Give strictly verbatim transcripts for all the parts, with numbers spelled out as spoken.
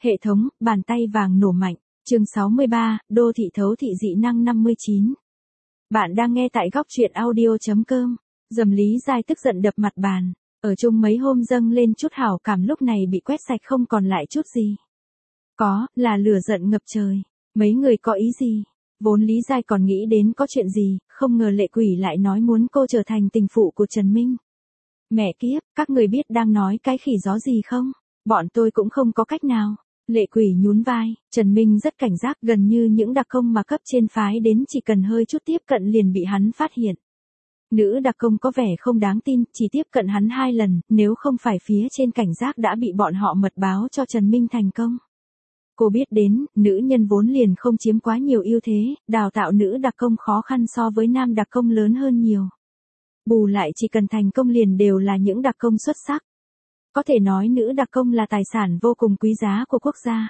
Hệ thống, bàn tay vàng nổ mạnh. Chương sáu mươi ba, đô thị thấu thị dị năng năm mươi chín. Bạn đang nghe tại góc truyện audio chấm com. Dầm Lý Giai tức giận đập mặt bàn. Ở chung mấy hôm dâng lên chút hảo cảm lúc này bị quét sạch không còn lại chút gì. Có, là lửa giận ngập trời. Mấy người có ý gì? Vốn Lý Giai còn nghĩ đến có chuyện gì, không ngờ Lệ Quỷ lại nói muốn cô trở thành tình phụ của Trần Minh. Mẹ kiếp, các người biết đang nói cái khỉ gió gì không? Bọn tôi cũng không có cách nào. Lệ Quỷ nhún vai, Trần Minh rất cảnh giác, gần như những đặc công mà cấp trên phái đến chỉ cần hơi chút tiếp cận liền bị hắn phát hiện. Nữ đặc công có vẻ không đáng tin, chỉ tiếp cận hắn hai lần, nếu không phải phía trên cảnh giác đã bị bọn họ mật báo cho Trần Minh thành công. Cô biết đến, nữ nhân vốn liền không chiếm quá nhiều ưu thế, đào tạo nữ đặc công khó khăn so với nam đặc công lớn hơn nhiều. Bù lại chỉ cần thành công liền đều là những đặc công xuất sắc. Có thể nói nữ đặc công là tài sản vô cùng quý giá của quốc gia.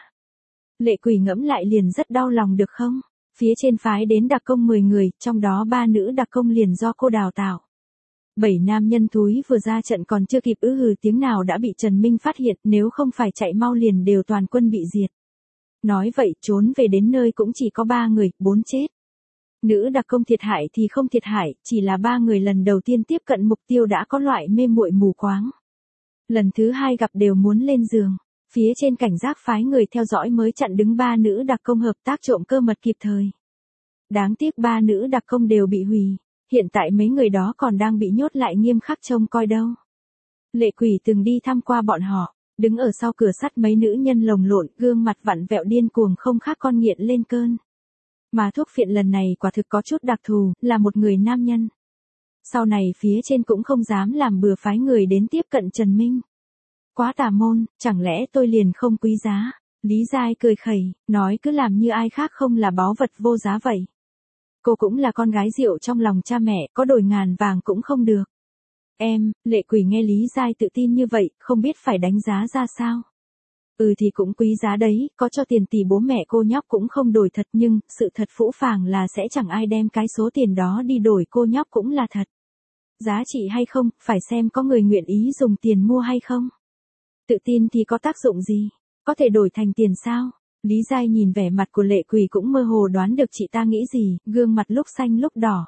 Lệ Quỷ ngẫm lại liền rất đau lòng được không? Phía trên phái đến đặc công mười người, trong đó ba nữ đặc công liền do cô đào tạo. Bảy nam nhân thúi vừa ra trận còn chưa kịp ư hừ tiếng nào đã bị Trần Minh phát hiện, nếu không phải chạy mau liền đều toàn quân bị diệt. Nói vậy trốn về đến nơi cũng chỉ có ba người, bốn chết. Nữ đặc công thiệt hại thì không thiệt hại, chỉ là ba người lần đầu tiên tiếp cận mục tiêu đã có loại mê muội mù quáng. Lần thứ hai gặp đều muốn lên giường. Phía trên cảnh giác phái người theo dõi mới chặn đứng ba nữ đặc công hợp tác trộm cơ mật kịp thời. Đáng tiếc ba nữ đặc công đều bị hủy. Hiện tại mấy người đó còn đang bị nhốt lại nghiêm khắc trông coi đâu. Lệ Quỷ từng đi thăm qua bọn họ. Đứng ở sau cửa sắt mấy nữ nhân lồng lộn, gương mặt vặn vẹo điên cuồng không khác con nghiện lên cơn. Mà thuốc phiện lần này quả thực có chút đặc thù, là một người nam nhân. Sau này phía trên cũng không dám làm bừa phái người đến tiếp cận Trần Minh. Quá tà môn, chẳng lẽ tôi liền không quý giá? Lý Giai cười khẩy, nói cứ làm như ai khác không là báu vật vô giá vậy. Cô cũng là con gái rượu trong lòng cha mẹ, có đổi ngàn vàng cũng không được. Em, Lệ Quỷ nghe Lý Giai tự tin như vậy, không biết phải đánh giá ra sao. Ừ thì cũng quý giá đấy, có cho tiền tỷ bố mẹ cô nhóc cũng không đổi thật, nhưng sự thật phũ phàng là sẽ chẳng ai đem cái số tiền đó đi đổi cô nhóc cũng là thật. Giá trị hay không, phải xem có người nguyện ý dùng tiền mua hay không. Tự tin thì có tác dụng gì? Có thể đổi thành tiền sao? Lý Giai nhìn vẻ mặt của Lệ Quỷ cũng mơ hồ đoán được chị ta nghĩ gì, gương mặt lúc xanh lúc đỏ.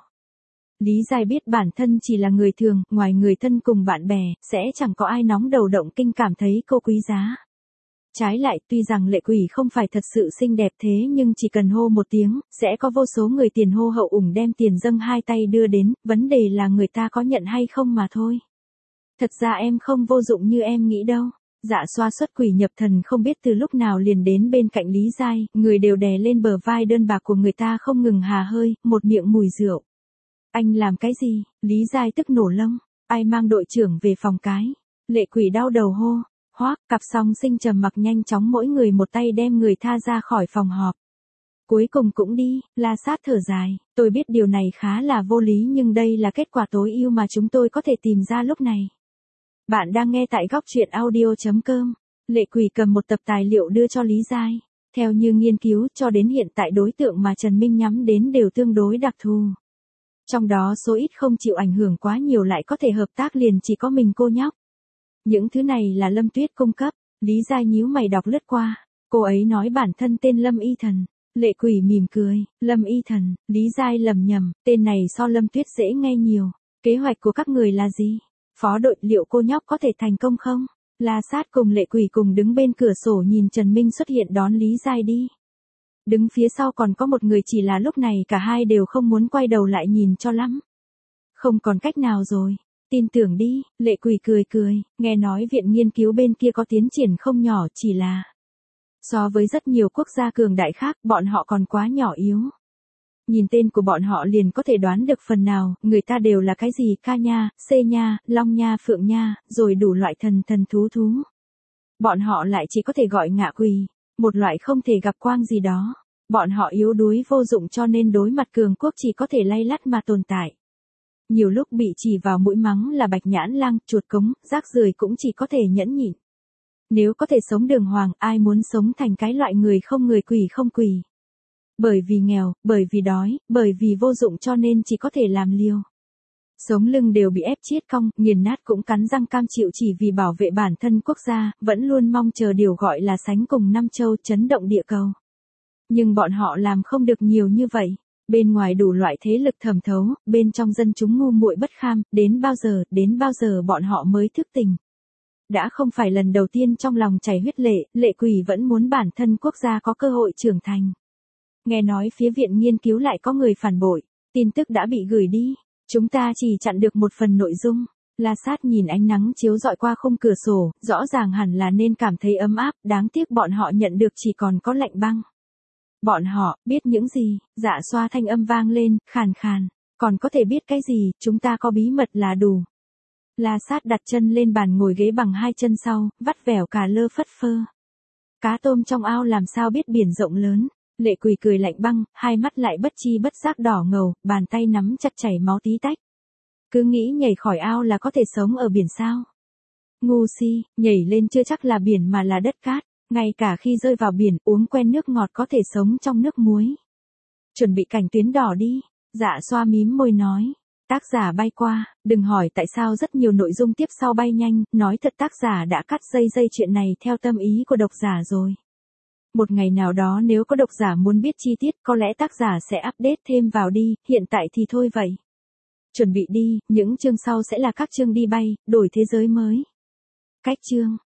Lý Giai biết bản thân chỉ là người thường, ngoài người thân cùng bạn bè, sẽ chẳng có ai nóng đầu động kinh cảm thấy cô quý giá. Trái lại, tuy rằng Lệ Quỷ không phải thật sự xinh đẹp thế nhưng chỉ cần hô một tiếng, sẽ có vô số người tiền hô hậu ủng đem tiền dâng hai tay đưa đến, vấn đề là người ta có nhận hay không mà thôi. Thật ra em không vô dụng như em nghĩ đâu. Dạ xoa xuất quỷ nhập thần không biết từ lúc nào liền đến bên cạnh Lý Giai, người đều đè lên bờ vai đơn bạc của người ta không ngừng hà hơi, một miệng mùi rượu. Anh làm cái gì? Lý Giai tức nổ lông. Ai mang đội trưởng về phòng cái? Lệ Quỷ đau đầu hô. Hoác, cặp song sinh trầm mặc nhanh chóng mỗi người một tay đem người tha ra khỏi phòng họp. Cuối cùng cũng đi, La Sát thở dài. Tôi biết điều này khá là vô lý nhưng đây là kết quả tối ưu mà chúng tôi có thể tìm ra lúc này. Bạn đang nghe tại góc truyện audio chấm com. Lệ Quỷ cầm một tập tài liệu đưa cho Lý Giai. Theo như nghiên cứu cho đến hiện tại đối tượng mà Trần Minh nhắm đến đều tương đối đặc thù. Trong đó số ít không chịu ảnh hưởng quá nhiều lại có thể hợp tác liền chỉ có mình cô nhóc. Những thứ này là Lâm Tuyết cung cấp. Lý Giai nhíu mày đọc lướt qua. Cô ấy nói bản thân tên Lâm Y Thần. Lệ Quỷ mỉm cười. Lâm Y Thần, Lý Giai lầm nhầm, tên này so Lâm Tuyết dễ nghe nhiều. Kế hoạch của các người là gì? Phó đội, liệu cô nhóc có thể thành công không? La Sát cùng Lệ Quỷ cùng đứng bên cửa sổ nhìn Trần Minh xuất hiện đón Lý Giai đi. Đứng phía sau còn có một người, chỉ là lúc này cả hai đều không muốn quay đầu lại nhìn cho lắm. Không còn cách nào rồi. Tin tưởng đi, Lệ Quỷ cười cười, nghe nói viện nghiên cứu bên kia có tiến triển không nhỏ, chỉ là so với rất nhiều quốc gia cường đại khác, bọn họ còn quá nhỏ yếu. Nhìn tên của bọn họ liền có thể đoán được phần nào, người ta đều là cái gì ca nha, xê nha, long nha, phượng nha, rồi đủ loại thần thần thú thú. Bọn họ lại chỉ có thể gọi ngạ quỷ, một loại không thể gặp quang gì đó. Bọn họ yếu đuối vô dụng cho nên đối mặt cường quốc chỉ có thể lay lắt mà tồn tại. Nhiều lúc bị chỉ vào mũi mắng là bạch nhãn lang, chuột cống, rác rưởi cũng chỉ có thể nhẫn nhịn. Nếu có thể sống đường hoàng, ai muốn sống thành cái loại người không người quỷ không quỷ. Bởi vì nghèo, bởi vì đói, bởi vì vô dụng cho nên chỉ có thể làm liều. Sống lưng đều bị ép chiết cong, nghiền nát cũng cắn răng cam chịu chỉ vì bảo vệ bản thân quốc gia, vẫn luôn mong chờ điều gọi là sánh cùng năm châu chấn động địa cầu. Nhưng bọn họ làm không được nhiều như vậy. Bên ngoài đủ loại thế lực thẩm thấu, bên trong dân chúng ngu muội bất kham, đến bao giờ, đến bao giờ bọn họ mới thức tỉnh. Đã không phải lần đầu tiên trong lòng chảy huyết lệ, Lệ Quỷ vẫn muốn bản thân quốc gia có cơ hội trưởng thành. Nghe nói phía viện nghiên cứu lại có người phản bội, tin tức đã bị gửi đi. Chúng ta chỉ chặn được một phần nội dung. La Sát nhìn ánh nắng chiếu rọi qua khung cửa sổ, rõ ràng hẳn là nên cảm thấy ấm áp, đáng tiếc bọn họ nhận được chỉ còn có lạnh băng. Bọn họ, biết những gì, Dạ Xoa thanh âm vang lên, khàn khàn, còn có thể biết cái gì, chúng ta có bí mật là đủ. La Sát đặt chân lên bàn ngồi ghế bằng hai chân sau, vắt vẻo cà lơ phất phơ. Cá tôm trong ao làm sao biết biển rộng lớn. Lệ Quỷ cười lạnh băng, hai mắt lại bất chi bất giác đỏ ngầu, bàn tay nắm chặt chảy máu tí tách. Cứ nghĩ nhảy khỏi ao là có thể sống ở biển sao? Ngu si, nhảy lên chưa chắc là biển mà là đất cát, ngay cả khi rơi vào biển, uống quen nước ngọt có thể sống trong nước muối. Chuẩn bị cảnh tuyến đỏ đi, Dạ Xoa mím môi nói. Tác giả bay qua, đừng hỏi tại sao rất nhiều nội dung tiếp sau bay nhanh, nói thật tác giả đã cắt dây dây chuyện này theo tâm ý của độc giả rồi. Một ngày nào đó nếu có độc giả muốn biết chi tiết có lẽ tác giả sẽ update thêm vào đi, hiện tại thì thôi vậy. Chuẩn bị đi, những chương sau sẽ là các chương đi bay, đổi thế giới mới. Cách chương